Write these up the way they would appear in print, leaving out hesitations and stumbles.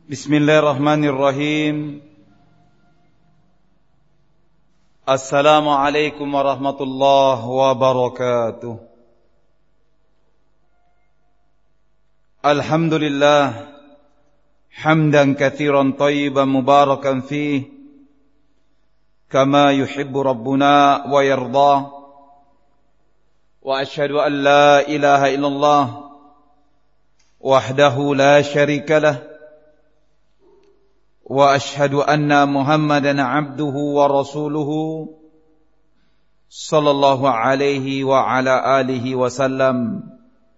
Bismillahirrahmanirrahim. Assalamualaikum warahmatullahi wabarakatuh. Alhamdulillah hamdan katsiran thayyiban mubarakan fihi kama yuhibbu rabbuna wa yarda. Wa asyhadu an la ilaha illallah wahdahu la syarika lah. Wa ashhadu anna Muhammadan abduhu wa rasuluhu sallallahu alaihi wa ala alihi wa sallam.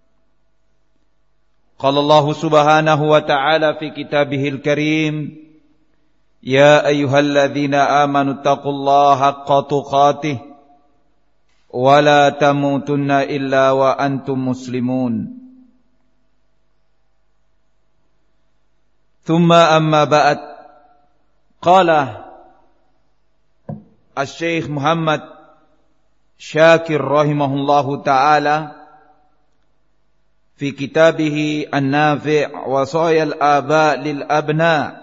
Qala Allah subhanahu wa ta'ala fi kitabihil karim, ya ayyuhalladzina amanu taqullaha haqqa tuqatih wa la tamutunna illa wa antum muslimun. Thumma amma ba'd. Qala Asy-Syaikh Muhammad Syakir rahimahullahu ta'ala fi kitabih An-Nafi' Wasaya al-Aba' lil Abna.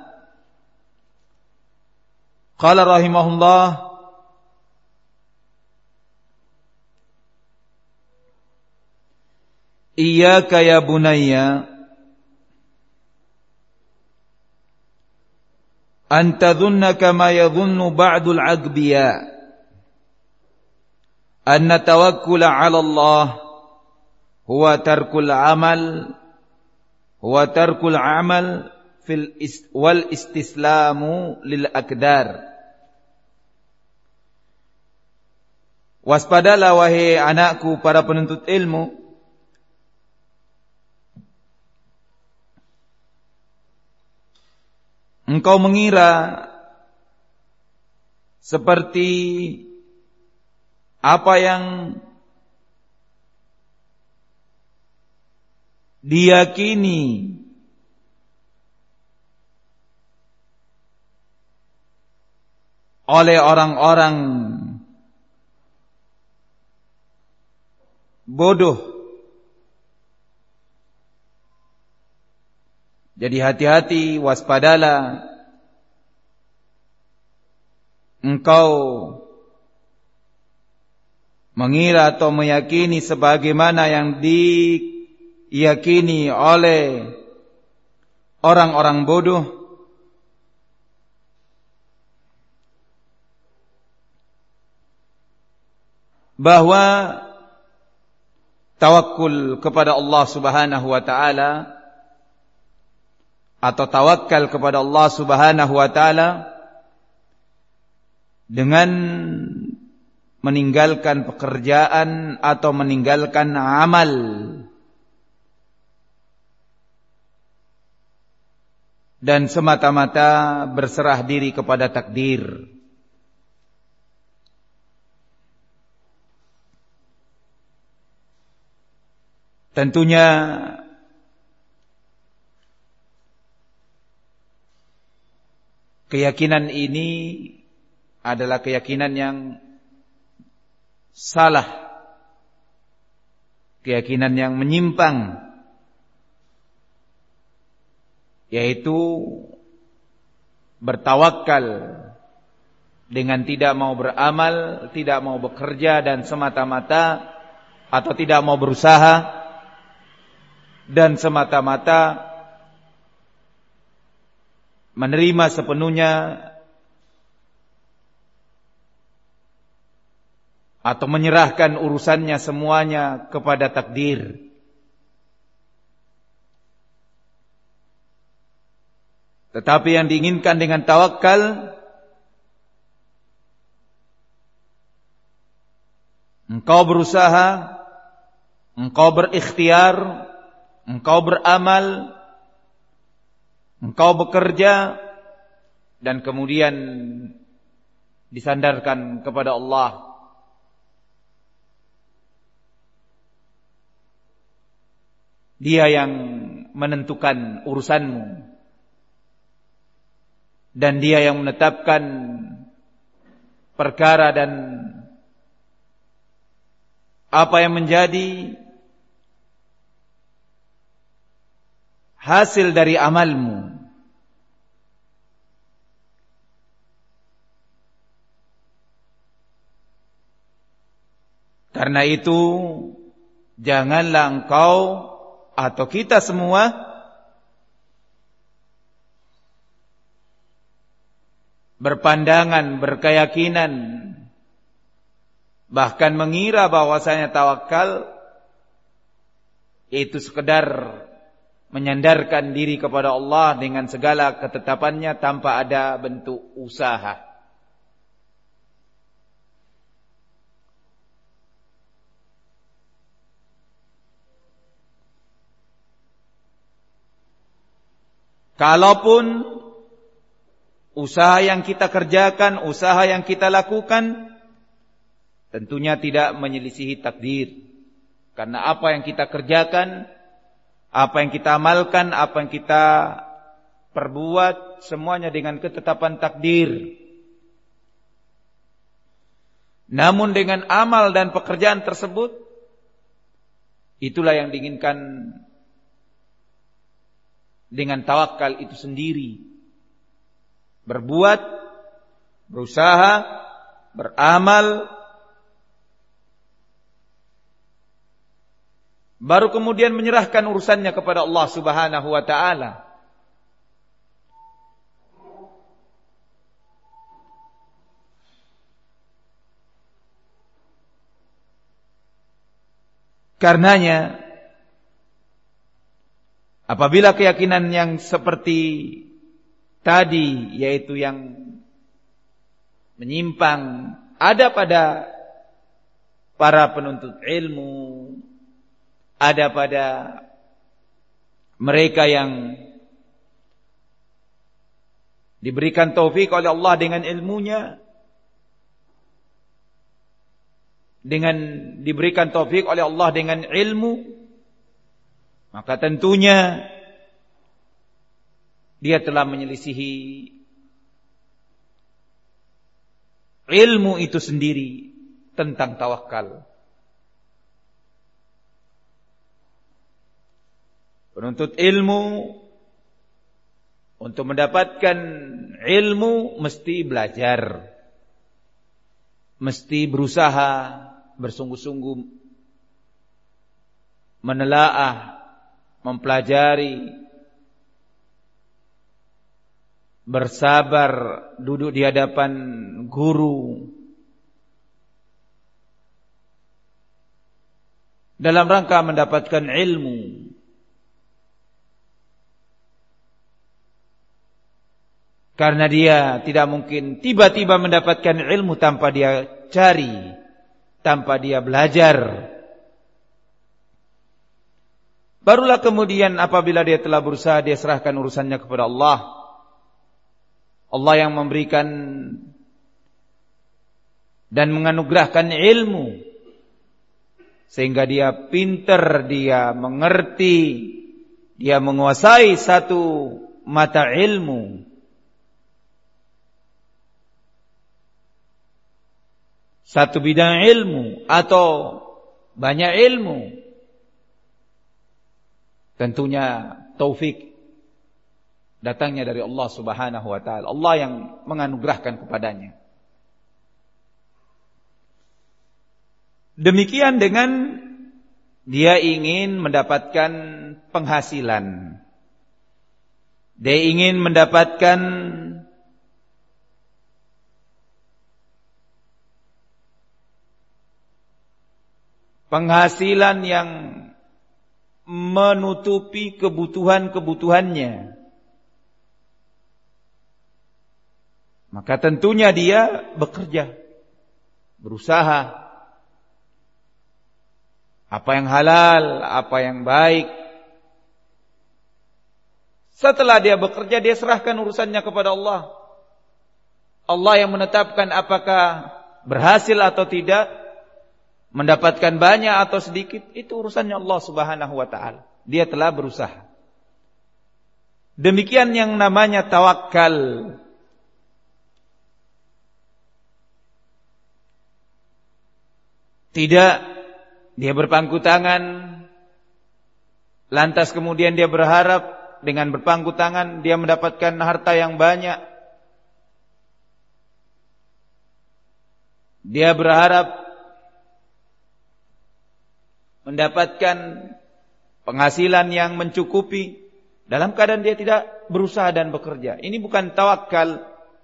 Qala rahimahullah, iyyaka ya bunayya an tadhunna kama yadhunnu ba'dul aghbiya anna tawakkula 'ala Allah huwa tarkul amal wal istislamu lil aqdar. Waspadalah wahai anakku para penuntut ilmu, engkau mengira seperti apa yang diyakini oleh orang-orang bodoh. Jadi hati-hati, waspadalah. Engkau mengira atau meyakini sebagaimana yang diyakini oleh orang-orang bodoh, bahwa tawakkul kepada Allah Subhanahu wa ta'ala atau tawakal kepada Allah Subhanahu wa ta'ala dengan meninggalkan pekerjaan atau meninggalkan amal dan semata-mata berserah diri kepada takdir. Tentunya keyakinan ini adalah keyakinan yang salah, keyakinan yang menyimpang, yaitu bertawakal dengan tidak mau beramal, tidak mau bekerja dan semata-mata, atau tidak mau berusaha dan semata-mata menerima sepenuhnya atau menyerahkan urusannya semuanya kepada takdir. Tetapi yang diinginkan dengan tawakal, engkau berusaha, engkau berikhtiar, engkau beramal, engkau bekerja, dan kemudian disandarkan kepada Allah. Dia yang menentukan urusanmu, dan Dia yang menetapkan perkara dan apa yang menjadi hasil dari amalmu. Karena itu janganlah engkau atau kita semua berpandangan, berkeyakinan, bahkan mengira bahwasanya tawakal itu sekedar menyandarkan diri kepada Allah dengan segala ketetapannya tanpa ada bentuk usaha. Kalaupun usaha yang kita kerjakan, usaha yang kita lakukan tentunya tidak menyelisihi takdir. Karena apa yang kita kerjakan, apa yang kita amalkan, apa yang kita perbuat, semuanya dengan ketetapan takdir. Namun dengan amal dan pekerjaan tersebut, itulah yang diinginkan dengan tawakal itu sendiri. Berbuat, berusaha, beramal, baru kemudian menyerahkan urusannya kepada Allah Subhanahu wa ta'ala. Karenanya, apabila keyakinan yang seperti tadi, yaitu yang menyimpang, ada pada para penuntut ilmu, ada pada mereka yang diberikan taufik oleh Allah dengan ilmunya, dengan diberikan taufik oleh Allah dengan ilmu, maka tentunya dia telah menyelisihi ilmu itu sendiri tentang tawakal. Penuntut ilmu untuk mendapatkan ilmu mesti belajar, mesti berusaha bersungguh-sungguh menelaah, mempelajari, bersabar duduk di hadapan guru dalam rangka mendapatkan ilmu. Karena dia tidak mungkin tiba-tiba mendapatkan ilmu tanpa dia cari, tanpa dia belajar. Barulah kemudian apabila dia telah berusaha, dia serahkan urusannya kepada Allah. Allah yang memberikan dan menganugerahkan ilmu, sehingga dia pintar, dia mengerti, dia menguasai satu mata ilmu, satu bidang ilmu atau banyak ilmu. Tentunya taufik datangnya dari Allah Subhanahu wa ta'ala. Allah yang menganugerahkan kepadanya. Demikian dengan dia ingin mendapatkan penghasilan, dia ingin mendapatkan penghasilan yang menutupi kebutuhan-kebutuhannya, maka tentunya dia bekerja, berusaha, apa yang halal, apa yang baik. Setelah dia bekerja, dia serahkan urusannya kepada Allah. Allah yang menetapkan apakah berhasil atau tidak, mendapatkan banyak atau sedikit, itu urusannya Allah Subhanahu wa ta'ala. Dia telah berusaha. Demikian yang namanya tawakal. Tidak dia berpangku tangan, lantas kemudian dia berharap dengan berpangku tangan dia mendapatkan harta yang banyak. Dia berharap mendapatkan penghasilan yang mencukupi dalam keadaan dia tidak berusaha dan bekerja. Ini bukan tawakal.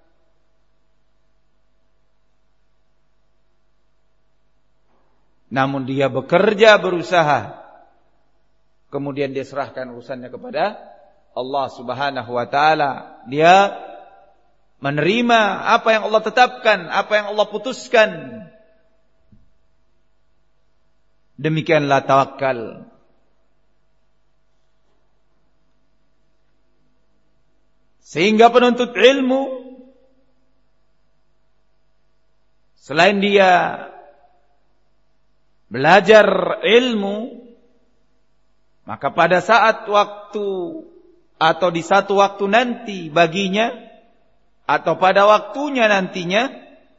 Namun dia bekerja, berusaha, kemudian dia serahkan urusannya kepada Allah Subhanahu wa taala. Dia menerima apa yang Allah tetapkan, apa yang Allah putuskan. Demikianlah tawakal. Sehingga penuntut ilmu, selain dia belajar ilmu, maka pada saat waktu atau di satu waktu nanti baginya, atau pada waktunya nantinya,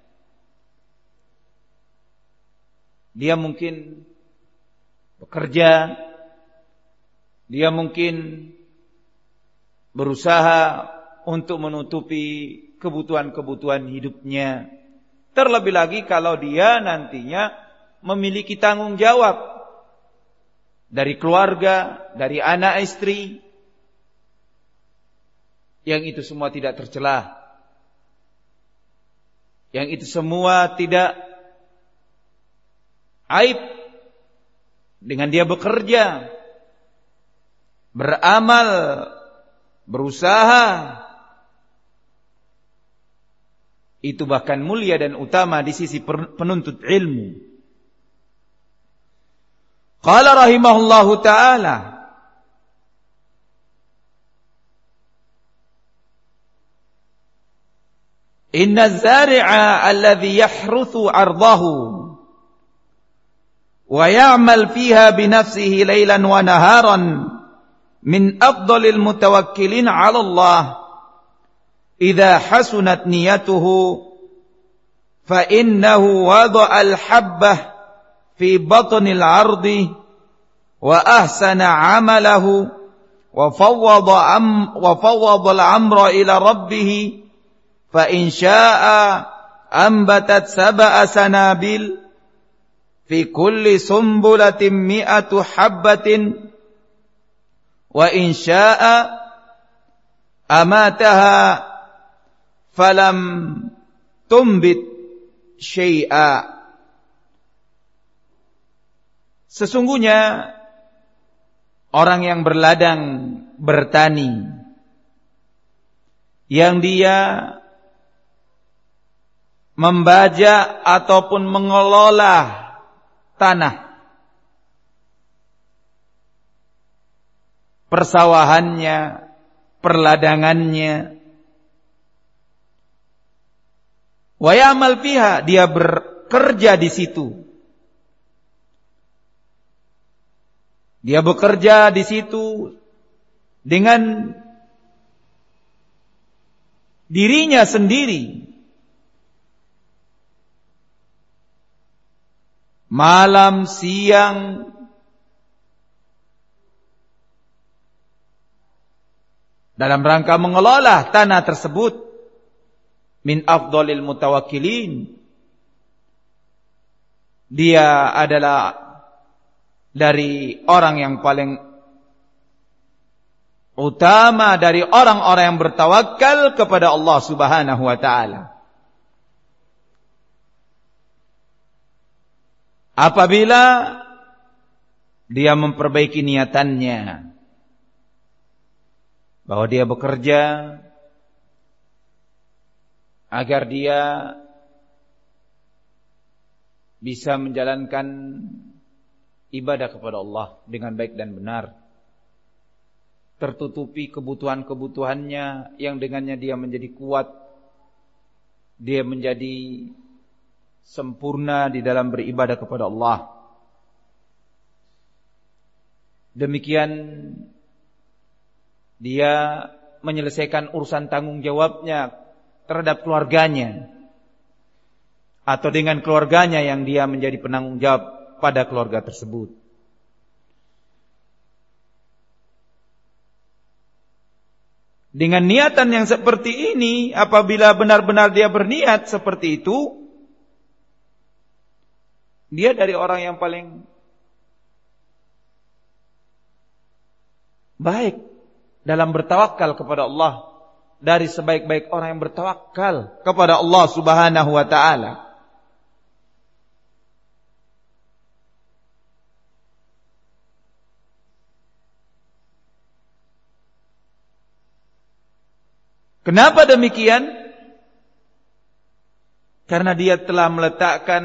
dia mungkin bekerja, dia mungkin berusaha untuk menutupi kebutuhan-kebutuhan hidupnya. Terlebih lagi kalau dia nantinya memiliki tanggung jawab dari keluarga, dari anak istri, yang itu semua tidak tercelah, yang itu semua tidak aib dengan dia bekerja, beramal, berusaha. Itu bahkan mulia dan utama di sisi penuntut ilmu. Qala rahimahullahu ta'ala, inna az-zari'a alladhi yahruthu 'ardahu wa ya'mal fiha bi nafsihi laylan wa naharan min afdalil mutawakkilin 'ala Allah idza hasunat niyatuhu fa innahu wada'a al-habbah fi batnil 'ardi wa ahsana 'amalahu wa fawwada al-amra ila rabbih fa in syaa'a ambatat sab'a sanabil fi kulli sumbulatin mi'atu habbatin wa in syaa'a amataha falam tumbit syai'a. Sesungguhnya orang yang berladang, bertani, yang dia membajak ataupun mengelola tanah, persawahannya, perladangannya, wa ya'mal fiha, dia bekerja di situ. Dia bekerja di situ dengan dirinya sendiri. Malam, siang, dalam rangka mengelola tanah tersebut. Min afdalil mutawakkilin, dia adalah dari orang yang paling utama dari orang-orang yang bertawakal kepada Allah Subhanahu wa taala. Apabila dia memperbaiki niatannya bahwa dia bekerja agar dia bisa menjalankan ibadah kepada Allah dengan baik dan benar, tertutupi kebutuhan-kebutuhannya yang dengannya dia menjadi kuat, dia menjadi sempurna di dalam beribadah kepada Allah. Demikian dia menyelesaikan urusan tanggung jawabnya terhadap keluarganya, atau dengan keluarganya yang dia menjadi penanggung jawab pada keluarga tersebut. Dengan niatan yang seperti ini, apabila benar-benar dia berniat seperti itu, dia dari orang yang paling baik dalam bertawakal kepada Allah dari sebaik-baik orang yang bertawakal kepada Allah Subhanahu wa taala. Kenapa demikian? Karena dia telah meletakkan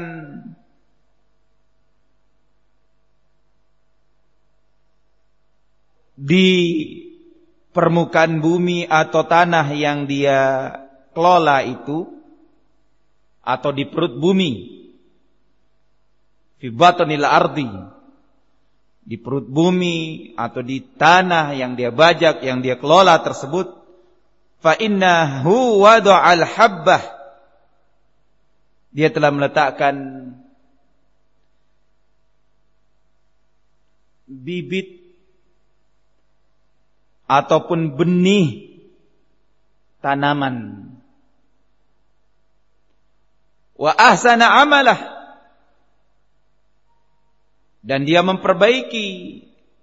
di permukaan bumi atau tanah yang dia kelola itu, atau di perut bumi, fi batnil ardi, di perut bumi atau di tanah yang dia bajak, yang dia kelola tersebut, fa innahu wada'al habbah, dia telah meletakkan bibit ataupun benih tanaman. Wa ahsana amalah, dan dia memperbaiki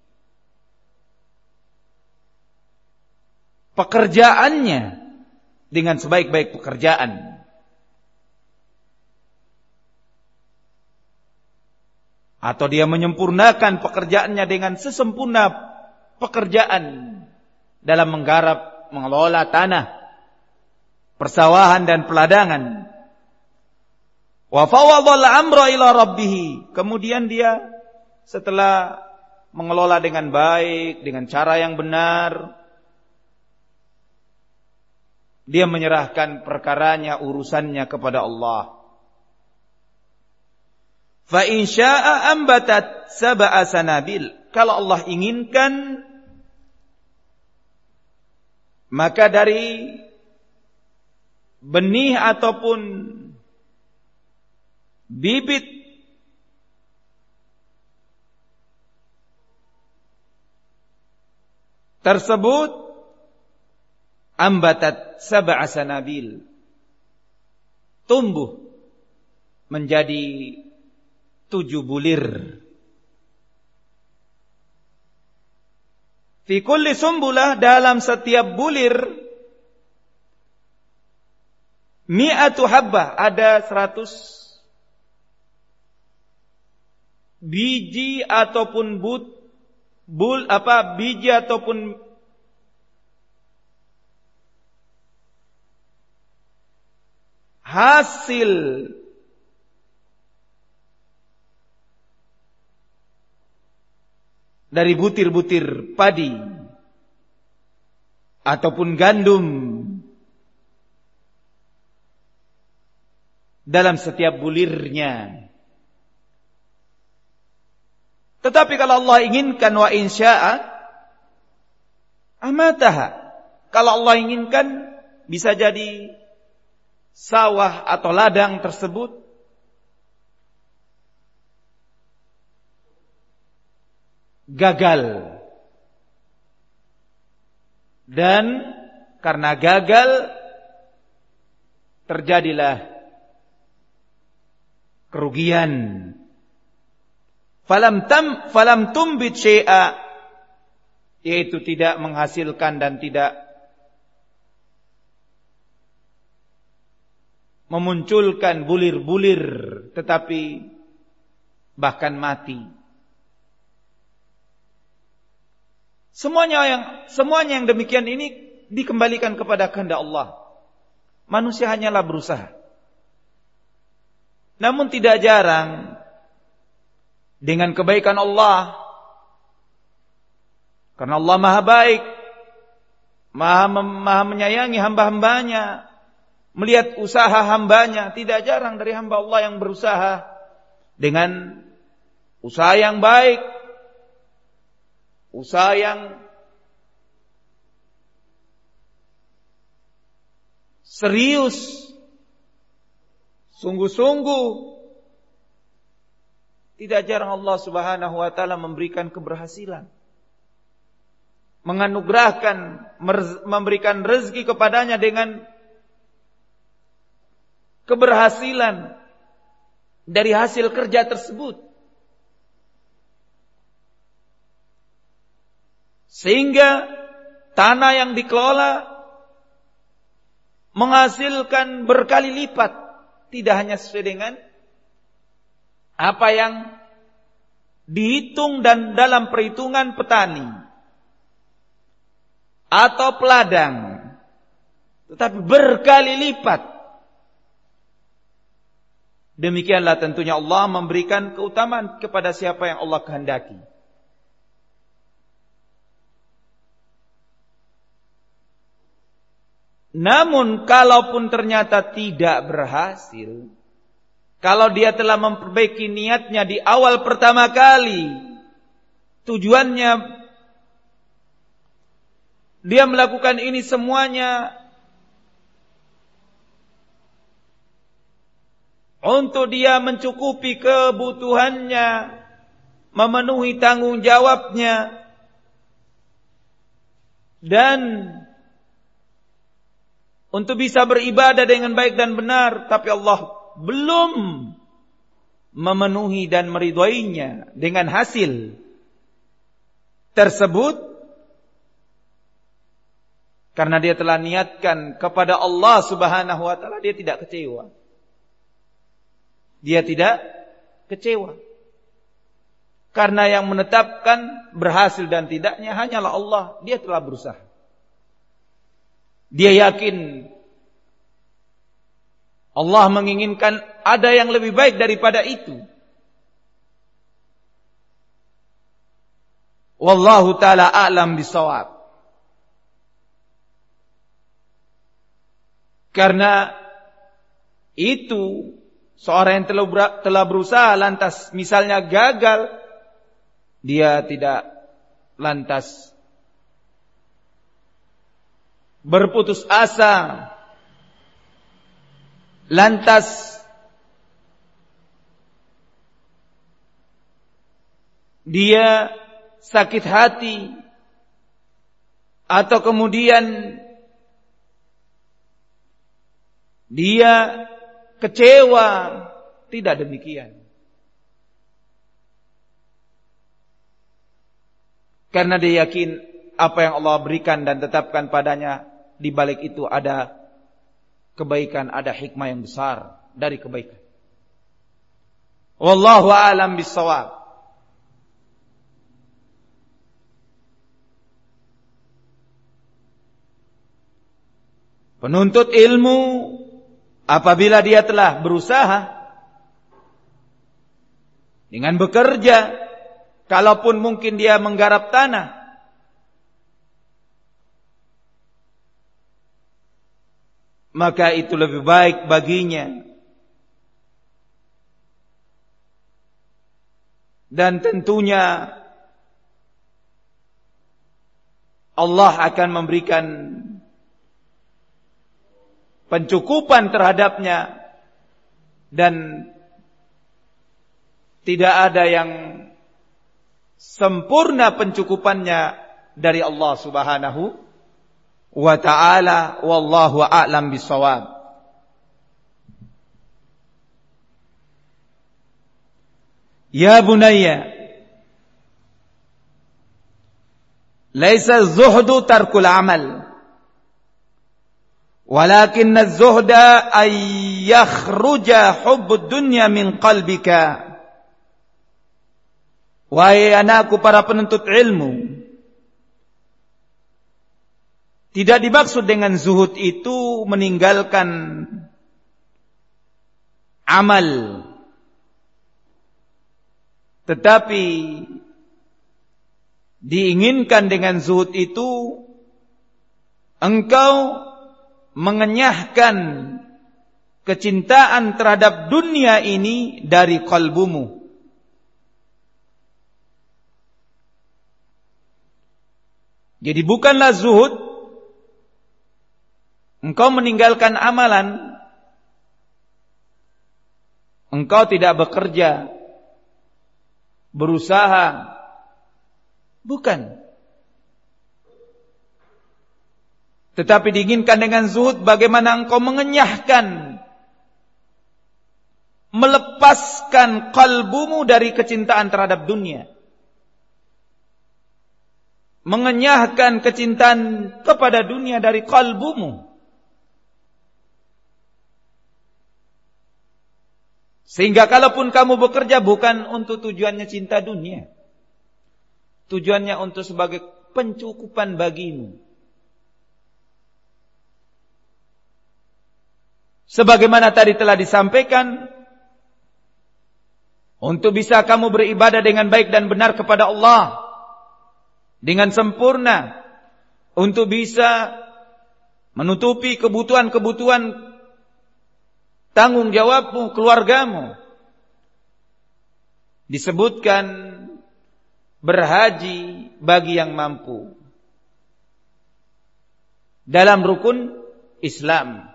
pekerjaannya dengan sebaik-baik pekerjaan. Atau dia menyempurnakan pekerjaannya dengan sesempurna pekerjaan dalam menggarap, mengelola tanah, persawahan dan peladangan. Wa fawadhal amra ila rabbih, kemudian dia setelah mengelola dengan baik, dengan cara yang benar, dia menyerahkan perkaranya, urusannya kepada Allah. Fa in syaa'a ambatat sab'a sanabil, kalau Allah inginkan, maka dari benih ataupun bibit tersebut, ambatat sab'a sanabil, tumbuh menjadi 7 bulir. Fi kulli sumbulah, dalam setiap bulir, mi'atu habbah, ada 100 biji ataupun biji ataupun hasil dari butir-butir padi ataupun gandum dalam setiap bulirnya. Tetapi kalau Allah inginkan, wa insya'a amataha, kalau Allah inginkan, bisa jadi sawah atau ladang tersebut gagal, dan karena gagal terjadilah kerugian. Falam tumbit syai'a, yaitu tidak menghasilkan dan tidak memunculkan bulir-bulir, tetapi bahkan mati. Semuanya yang demikian ini dikembalikan kepada kehendak Allah. Manusia hanyalah berusaha. Namun tidak jarang dengan kebaikan Allah, karena Allah Maha baik, Maha menyayangi hamba-hambanya, melihat usaha hambanya, tidak jarang dari hamba Allah yang berusaha dengan usaha yang baik, usaha yang serius, sungguh-sungguh. Tidak jarang Allah Subhanahu wa taala memberikan keberhasilan, menganugerahkan, memberikan rezeki kepadanya dengan keberhasilan dari hasil kerja tersebut. Sehingga tanah yang dikelola menghasilkan berkali lipat, tidak hanya sesuai dengan apa yang dihitung dan dalam perhitungan petani atau peladang, tetapi berkali lipat. Demikianlah tentunya Allah memberikan keutamaan kepada siapa yang Allah kehendaki. Namun kalaupun ternyata tidak berhasil, kalau dia telah memperbaiki niatnya di awal pertama kali, tujuannya dia melakukan ini semuanya untuk dia mencukupi kebutuhannya, memenuhi tanggung jawabnya, dan untuk bisa beribadah dengan baik dan benar, tapi Allah belum memenuhi dan meridhoinya dengan hasil tersebut, karena dia telah niatkan kepada Allah Subhanahu wa taala, dia tidak kecewa. Dia tidak kecewa. Karena yang menetapkan berhasil dan tidaknya hanyalah Allah. Dia telah berusaha. Dia yakin Allah menginginkan ada yang lebih baik daripada itu. Wallahu ta'ala a'lam bishawab. Karena itu seorang yang telah berusaha lantas misalnya gagal, dia tidak lantas berputus asa, lantas dia sakit hati, atau kemudian dia kecewa. Tidak demikian. Karena dia yakin apa yang Allah berikan dan tetapkan padanya, di balik itu ada kebaikan, ada hikmah yang besar dari kebaikan. Wallahu a'lam bishawab. Penuntut ilmu apabila dia telah berusaha dengan bekerja, kalaupun mungkin dia menggarap tanah, maka itu lebih baik baginya. Dan tentunya Allah akan memberikan pencukupan terhadapnya, dan tidak ada yang sempurna pencukupannya dari Allah Subhanahu wa ta'ala. Wallahu a'lam bishawab. Ya bunayya, laisa az-zuhdu tarkul amal, walakinna az-zuhda ay yakhruja hubbud dunya min qalbika. Wahai anakku para penuntut ilmu, tidak dimaksud dengan zuhud itu meninggalkan amal, tetapi diinginkan dengan zuhud itu engkau mengenyahkan kecintaan terhadap dunia ini dari kalbumu. Jadi bukanlah zuhud engkau meninggalkan amalan, engkau tidak bekerja, berusaha. Bukan. Tetapi diinginkan dengan zuhud bagaimana engkau mengenyahkan, melepaskan kalbumu dari kecintaan terhadap dunia. mengenyahkan kecintaan kepada dunia dari kalbumu. Sehingga kalaupun kamu bekerja bukan untuk tujuannya cinta dunia. Tujuannya untuk sebagai pencukupan bagimu. Sebagaimana tadi telah disampaikan, untuk bisa kamu beribadah dengan baik dan benar kepada Allah dengan sempurna, untuk bisa menutupi kebutuhan-kebutuhan tanggung jawabmu, keluargamu. Disebutkan berhaji bagi yang mampu dalam rukun Islam.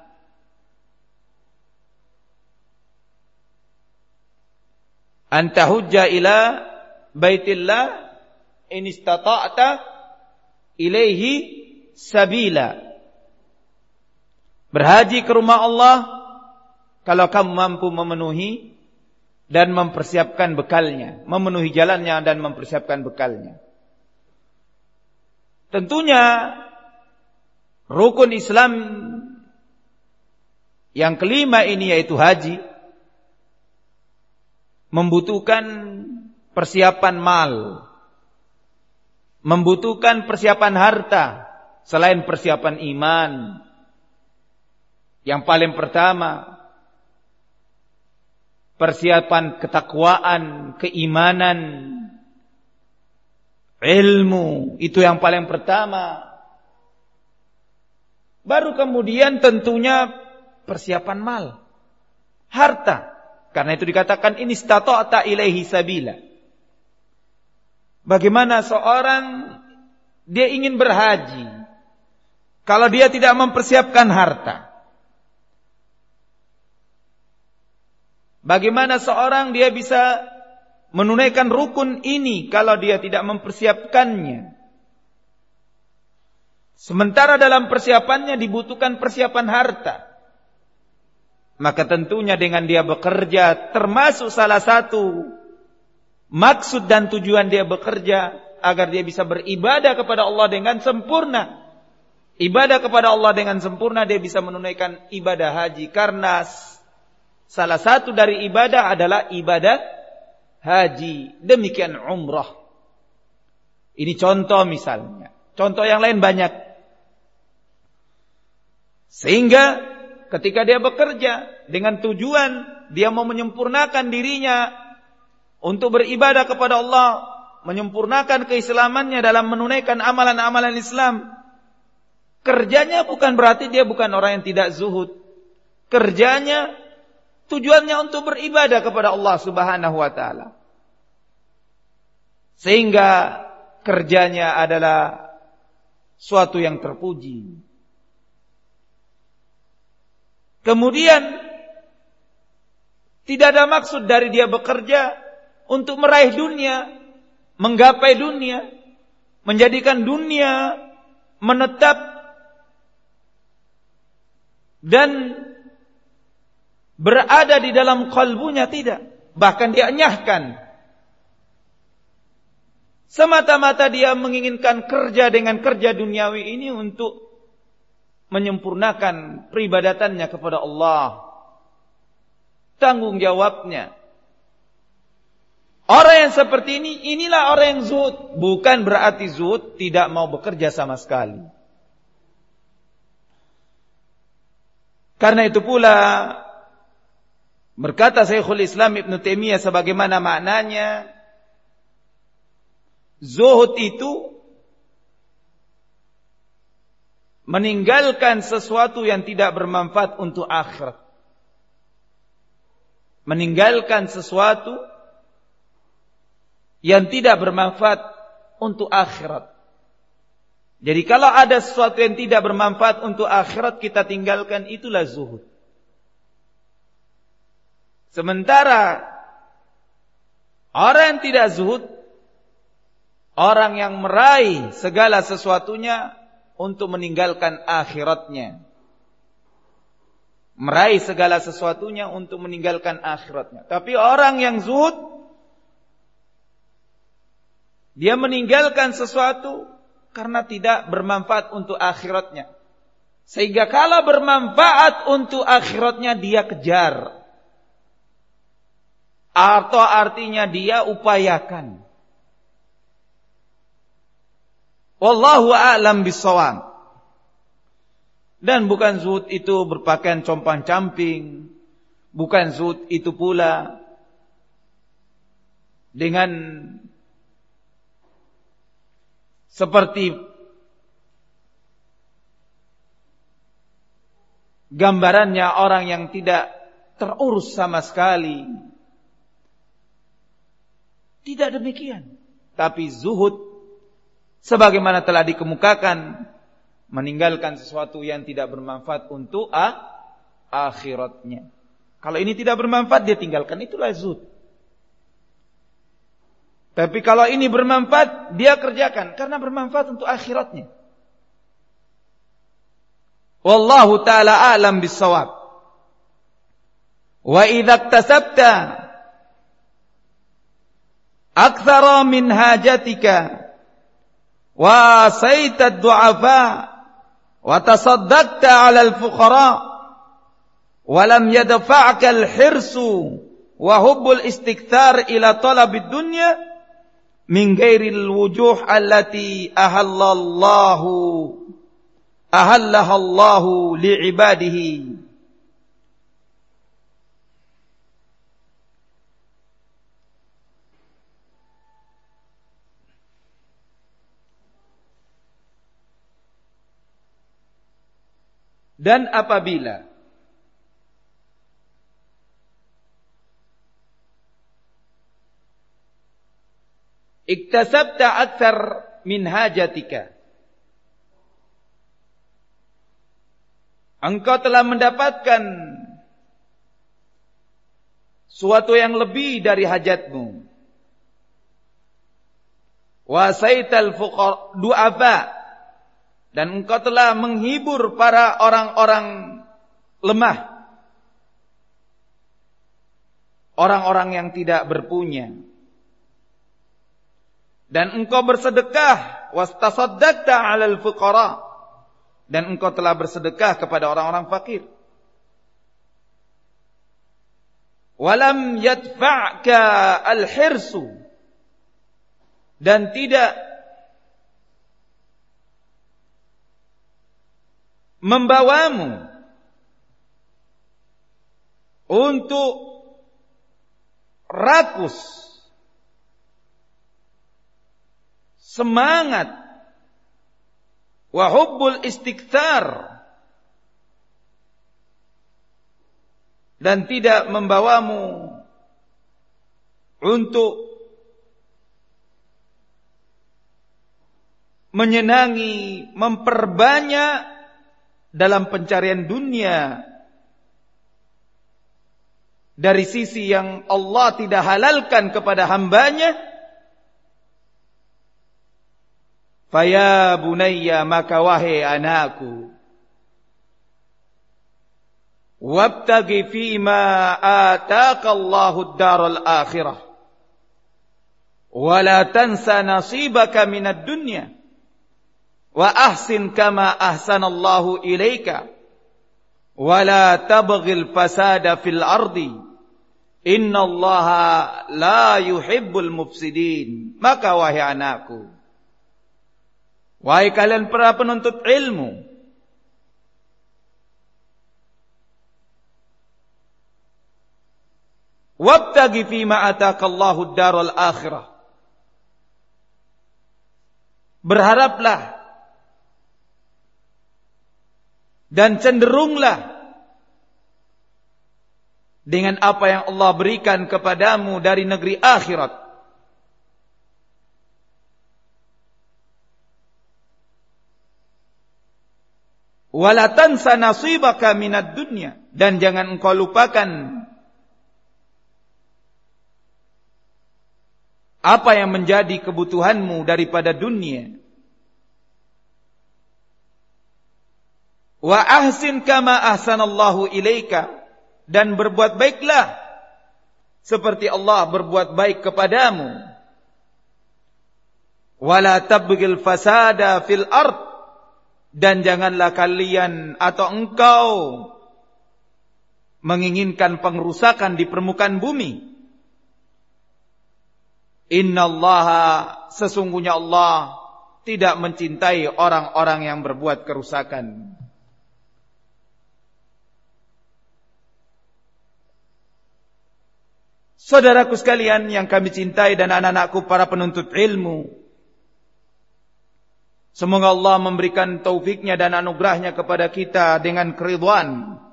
Anta hujja ila baitillah in istata'ta ilaihi sabila. Berhaji ke rumah Allah kalau kamu mampu memenuhi dan mempersiapkan bekalnya, memenuhi jalannya dan mempersiapkan bekalnya. Tentunya rukun Islam yang kelima ini yaitu haji membutuhkan persiapan mal, membutuhkan persiapan harta selain persiapan iman. Yang paling pertama, persiapan ketakwaan, keimanan, ilmu, itu yang paling pertama. Baru kemudian tentunya persiapan mal, harta. Karena itu dikatakan ini istata'ta ilaihi sabila. Bagaimana seorang dia ingin berhaji kalau dia tidak mempersiapkan harta? Bagaimana seorang dia bisa menunaikan rukun ini kalau dia tidak mempersiapkannya? Sementara dalam persiapannya dibutuhkan persiapan harta. Maka tentunya dengan dia bekerja, termasuk salah satu maksud dan tujuan dia bekerja agar dia bisa beribadah kepada Allah dengan sempurna. Ibadah kepada Allah dengan sempurna, dia bisa menunaikan ibadah haji. Karena salah satu dari ibadah adalah ibadah haji. Demikian umrah. Ini contoh misalnya. Contoh yang lain banyak. Sehingga ketika dia bekerja dengan tujuan dia mau menyempurnakan dirinya untuk beribadah kepada Allah, menyempurnakan keislamannya dalam menunaikan amalan-amalan Islam. Kerjanya bukan berarti dia bukan orang yang tidak zuhud. Kerjanya tujuannya untuk beribadah kepada Allah Subhanahu wa taala. Sehingga kerjanya adalah suatu yang terpuji. Kemudian tidak ada maksud dari dia bekerja untuk meraih dunia, menggapai dunia, menjadikan dunia menetap dan berada di dalam kalbunya, tidak. Bahkan dia enyahkan. Semata-mata dia menginginkan kerja dengan kerja duniawi ini untuk menyempurnakan peribadatannya kepada Allah. Tanggung jawabnya. Orang yang seperti ini, inilah orang yang zuhud. Bukan berarti zuhud tidak mau bekerja sama sekali. Karena itu pula berkata Syekhul Islam Ibn Taimiyah sebagaimana maknanya, zuhud itu meninggalkan sesuatu yang tidak bermanfaat untuk akhirat. Meninggalkan sesuatu yang tidak bermanfaat untuk akhirat. Jadi kalau ada sesuatu yang tidak bermanfaat untuk akhirat kita tinggalkan, itulah zuhud. Sementara orang yang tidak zuhud, orang yang meraih segala sesuatunya untuk meninggalkan akhiratnya. Meraih segala sesuatunya untuk meninggalkan akhiratnya. Tapi orang yang zuhud, dia meninggalkan sesuatu karena tidak bermanfaat untuk akhiratnya. Sehingga kalau bermanfaat untuk akhiratnya dia kejar. Atau artinya dia upayakan. Wallahu a'lam bissawab. Dan bukan zuhud itu berpakaian compang-camping. Bukan zuhud itu pula dengan seperti gambarannya orang yang tidak terurus sama sekali. Tidak demikian. Tapi zuhud sebagaimana telah dikemukakan, meninggalkan sesuatu yang tidak bermanfaat untuk akhiratnya. Kalau ini tidak bermanfaat dia tinggalkan, itulah zuhud. Tapi kalau ini bermanfaat dia kerjakan karena bermanfaat untuk akhiratnya. Wallahu ta'ala a'lam bissawab. Wa idza iktasabta aktsara min hajatika wa saita ad-du'afa wa tasaddaqta 'ala al-fuqara wa lam yadfa'ka al-hirsu wa hubbul istikthar ila talabid dunya min ghairil wujuh allati ahallaha Allahu li'ibadihi. Dan apabila iktasabta aktsar min hajatika, engkau telah mendapatkan suatu yang lebih dari hajatmu, wasaital fuqara du'afa, dan engkau telah menghibur para orang-orang lemah, orang-orang yang tidak berpunya, dan engkau bersedekah, wastasaddaqta 'alal fuqara, dan engkau telah bersedekah kepada orang-orang fakir. Walam yadfa'ka al-hirsu, dan tidak membawamu untuk rakus semangat wa hubbul istikthar, dan tidak membawamu untuk menyenangi, memperbanyak dalam pencarian dunia dari sisi yang Allah tidak halalkan kepada hambanya. Faya bunayya, maka wahai anakku, wabtaghi fima ataka Allahu ad-daral akhirah wa la tansa nasibaka minad dunya wa ahsin kama ahsanallahu ilaika wa la tabghil fasada fil ardi innallaha la yuhibbul mufsidin. Maka wahai anakku, wahai kalian para penuntut ilmu, wabtaghi fima atakallahu ad-daral akhirah, berharaplah dan cenderunglah dengan apa yang Allah berikan kepadamu dari negeri akhirat. Wala tansa nasibaka minad dunya, dan jangan engkau lupakan apa yang menjadi kebutuhanmu daripada dunia. Wa ahsin kama ahsanallahu ilaika, dan berbuat baiklah seperti Allah berbuat baik kepadamu. Wala tabghil fasada fil ard, dan janganlah kalian atau engkau menginginkan pengrusakan di permukaan bumi. Innallaha, sesungguhnya Allah tidak mencintai orang-orang yang berbuat kerusakan. Saudaraku sekalian yang kami cintai dan anak-anakku para penuntut ilmu, semoga Allah memberikan taufiknya dan anugerahnya kepada kita dengan keridhaan.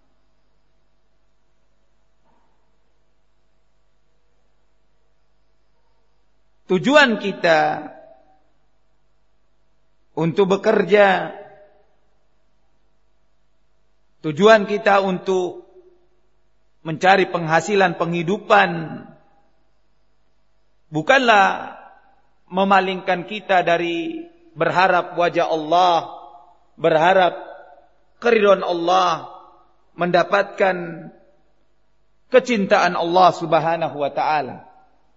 Tujuan kita untuk bekerja, tujuan kita untuk mencari penghasilan penghidupan, bukanlah memalingkan kita dari berharap wajah Allah, berharap keridhaan Allah, mendapatkan kecintaan Allah Subhanahu wa ta'ala.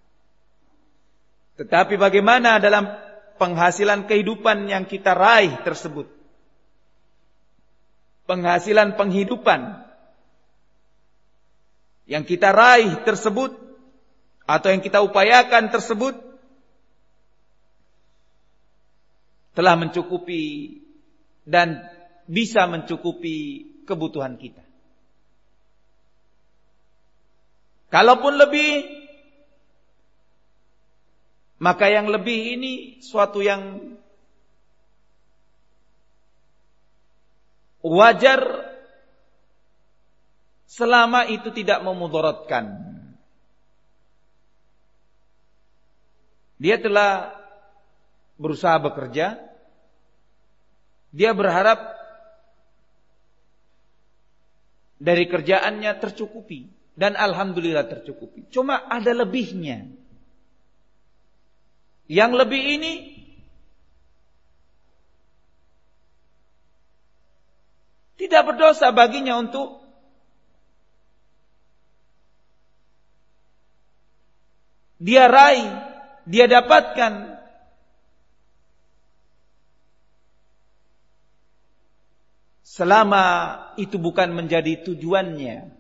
Tetapi bagaimana dalam penghasilan kehidupan yang kita raih tersebut, penghasilan penghidupan yang kita raih tersebut atau yang kita upayakan tersebut telah mencukupi dan bisa mencukupi kebutuhan kita. Kalaupun lebih, maka yang lebih ini suatu yang wajar selama itu tidak memudaratkan. Dia telah berusaha bekerja, dia berharap dari kerjaannya tercukupi, dan alhamdulillah tercukupi. Cuma ada lebihnya. Yang lebih ini tidak berdosa baginya untuk dia raih, dia dapatkan. Selama itu bukan menjadi tujuannya.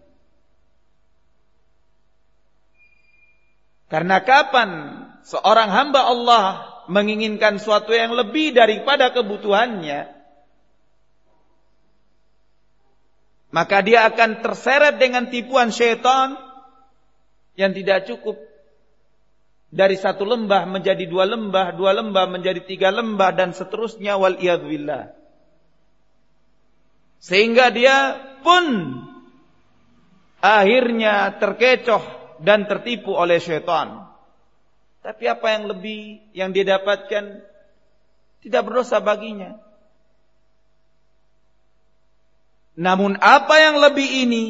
Karena kapan seorang hamba Allah menginginkan sesuatu yang lebih daripada kebutuhannya, maka dia akan terseret dengan tipuan syaitan yang tidak cukup. Dari satu lembah menjadi dua lembah menjadi tiga lembah, dan seterusnya, wal'iyadzubillah. Sehingga dia pun akhirnya terkecoh dan tertipu oleh syaitan. Tapi apa yang lebih yang dia dapatkan tidak berdosa baginya. Namun apa yang lebih ini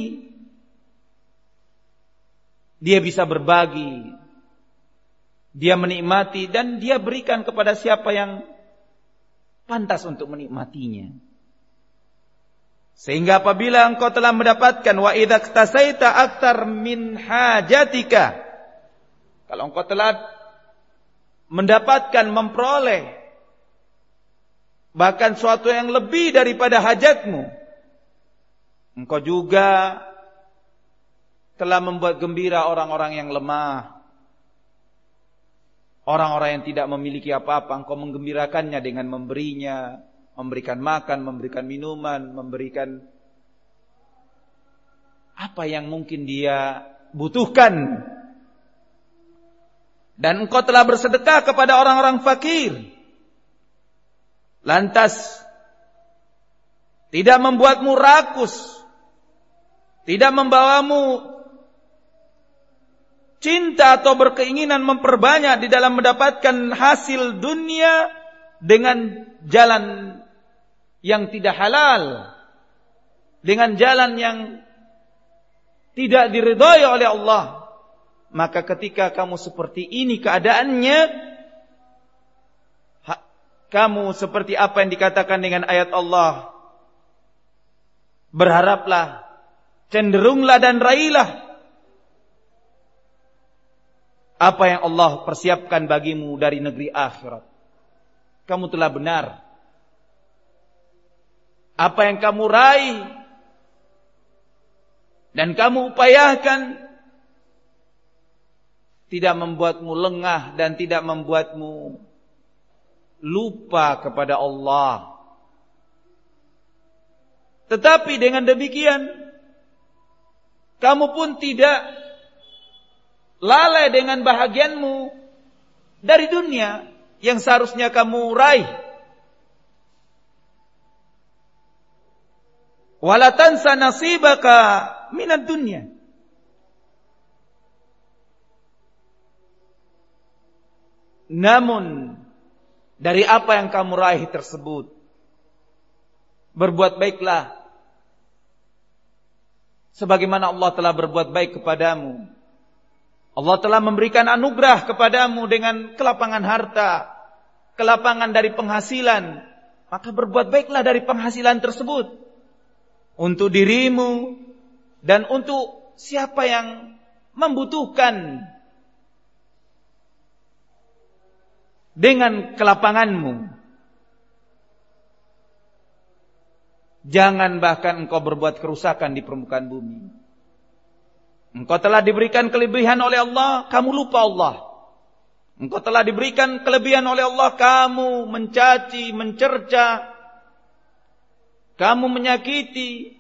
dia bisa berbagi, dia menikmati, dan dia berikan kepada siapa yang pantas untuk menikmatinya. Sehingga apabila engkau telah mendapatkan wa idza iktasaita aktsar min hajatika, kalau engkau telah mendapatkan, memperoleh bahkan suatu yang lebih daripada hajatmu, engkau juga telah membuat gembira orang-orang yang lemah, orang-orang yang tidak memiliki apa-apa. Engkau menggembirakannya dengan memberinya, memberikan makan, memberikan minuman, memberikan apa yang mungkin dia butuhkan. Dan engkau telah bersedekah kepada orang-orang fakir. Lantas tidak membuatmu rakus, tidak membawamu cinta atau berkeinginan memperbanyak di dalam mendapatkan hasil dunia dengan jalan yang tidak halal, dengan jalan yang tidak diridhai oleh Allah. Maka ketika kamu seperti ini keadaannya, kamu seperti apa yang dikatakan dengan ayat Allah, berharaplah, cenderunglah dan raihlah apa yang Allah persiapkan bagimu dari negeri akhirat. kamu telah benar. Apa yang kamu raih dan kamu upayakan tidak membuatmu lengah dan tidak membuatmu lupa kepada Allah. Tetapi dengan demikian, kamu pun tidak lalai dengan bahagianmu dari dunia yang seharusnya kamu raih. Wala tansa nasibaka minad dunya. Namun dari apa yang kamu raih tersebut, berbuat baiklah sebagaimana Allah telah berbuat baik kepadamu. Allah telah memberikan anugerah kepadamu dengan kelapangan harta, kelapangan dari penghasilan. Maka berbuat baiklah dari penghasilan tersebut untuk dirimu dan untuk siapa yang membutuhkan dengan kelapanganmu. Jangan bahkan engkau berbuat kerusakan di permukaan bumi. Engkau telah diberikan kelebihan oleh Allah, kamu lupa Allah. Engkau telah diberikan kelebihan oleh Allah, kamu mencaci, mencerca, kamu menyakiti,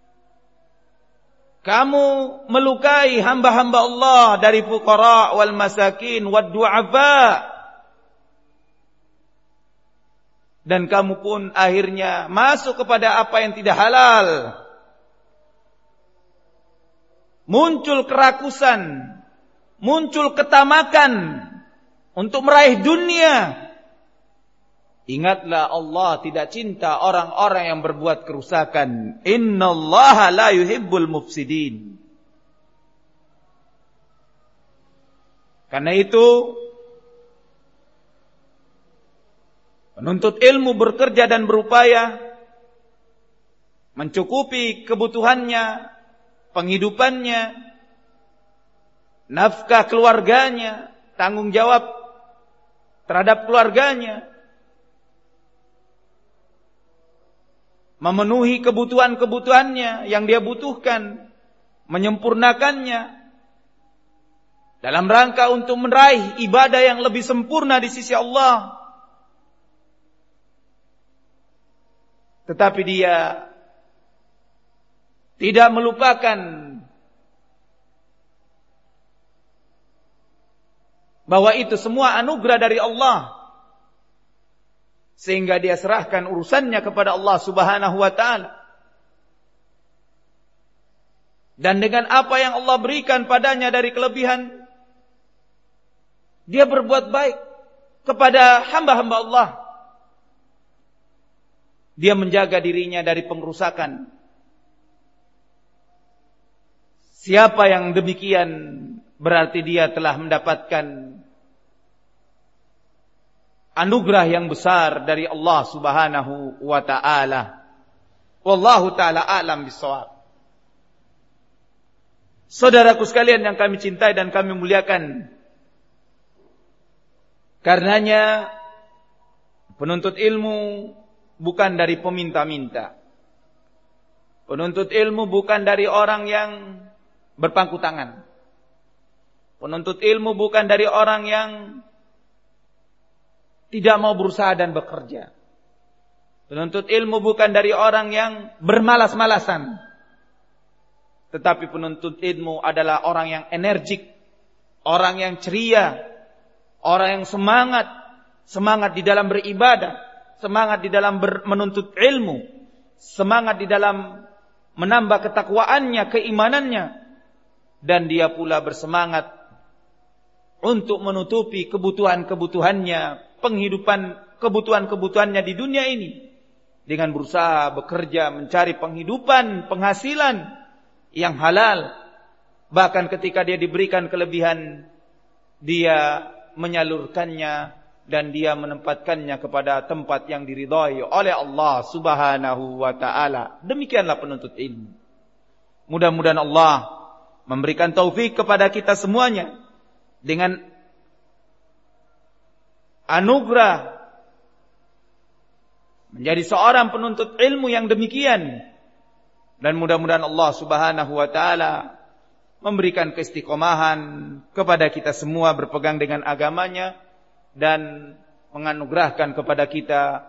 kamu melukai hamba-hamba Allah dari fuqara wal masakin wad du'afa. Dan kamu pun akhirnya masuk kepada apa yang tidak halal. Muncul kerakusan, muncul ketamakan untuk meraih dunia. Ingatlah, Allah tidak cinta orang-orang yang berbuat kerusakan. Innallaha la yuhibbul mufsidin. Karena itu penuntut ilmu bekerja dan berupaya mencukupi kebutuhannya, penghidupannya, nafkah keluarganya, tanggung jawab terhadap keluarganya, memenuhi kebutuhan-kebutuhannya yang dia butuhkan, menyempurnakannya dalam rangka untuk meraih ibadah yang lebih sempurna di sisi Allah. Tetapi dia tidak melupakan bahwa itu semua anugerah dari Allah, sehingga dia serahkan urusannya kepada Allah Subhanahu wa ta'ala. Dan dengan apa yang Allah berikan padanya dari kelebihan, dia berbuat baik kepada hamba-hamba Allah. Dia menjaga dirinya dari pengrusakan. Siapa yang demikian berarti dia telah mendapatkan anugerah yang besar dari Allah Subhanahu wa ta'ala. Wallahu ta'ala a'lam bishawab. Saudaraku sekalian yang kami cintai dan kami muliakan, karenanya penuntut ilmu bukan dari peminta-minta. Penuntut ilmu bukan dari orang yang berpangku tangan. Penuntut ilmu bukan dari orang yang tidak mau berusaha dan bekerja. Penuntut ilmu bukan dari orang yang bermalas-malasan. Tetapi penuntut ilmu adalah orang yang energik, orang yang ceria, orang yang semangat. Semangat di dalam beribadah, semangat di dalam menuntut ilmu, semangat di dalam menambah ketakwaannya, keimanannya. Dan dia pula bersemangat untuk menutupi kebutuhan-kebutuhannya, penghidupan kebutuhan-kebutuhannya di dunia ini, dengan berusaha bekerja mencari penghidupan, penghasilan yang halal. Bahkan ketika dia diberikan kelebihan, dia menyalurkannya dan dia menempatkannya kepada tempat yang diridhai oleh Allah Subhanahu wa ta'ala. Demikianlah penuntut ilmu. Mudah-mudahan Allah memberikan taufik kepada kita semuanya dengan anugerah menjadi seorang penuntut ilmu yang demikian. Dan mudah-mudahan Allah Subhanahu wa taala memberikan keistiqomahan kepada kita semua berpegang dengan agamanya dan menganugerahkan kepada kita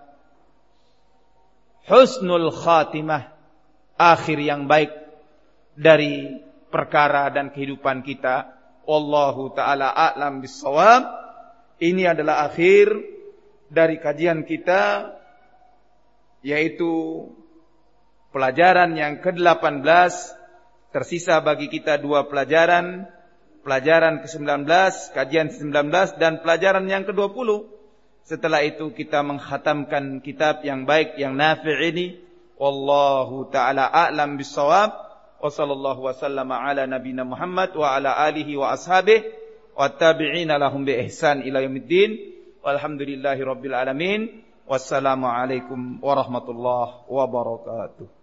husnul khatimah, akhir yang baik dari perkara dan kehidupan kita. Wallahu taala a'lam bissawab. Ini adalah akhir dari kajian kita, yaitu pelajaran yang ke-18. Tersisa bagi kita 2 pelajaran. Pelajaran ke-19, kajian ke-19 dan pelajaran yang ke-20. Setelah itu kita mengkhatamkan kitab yang baik, yang nafi' ini. Wallahu ta'ala a'lam bissawab. Wa sallallahu wa sallama ala nabina Muhammad wa ala alihi wa ashabihi wa tabi'ina lahum bi ihsan ila yaumiddin. Walhamdulillahi rabbil alamin. Wassalamu alaikum warahmatullahi wabarakatuh.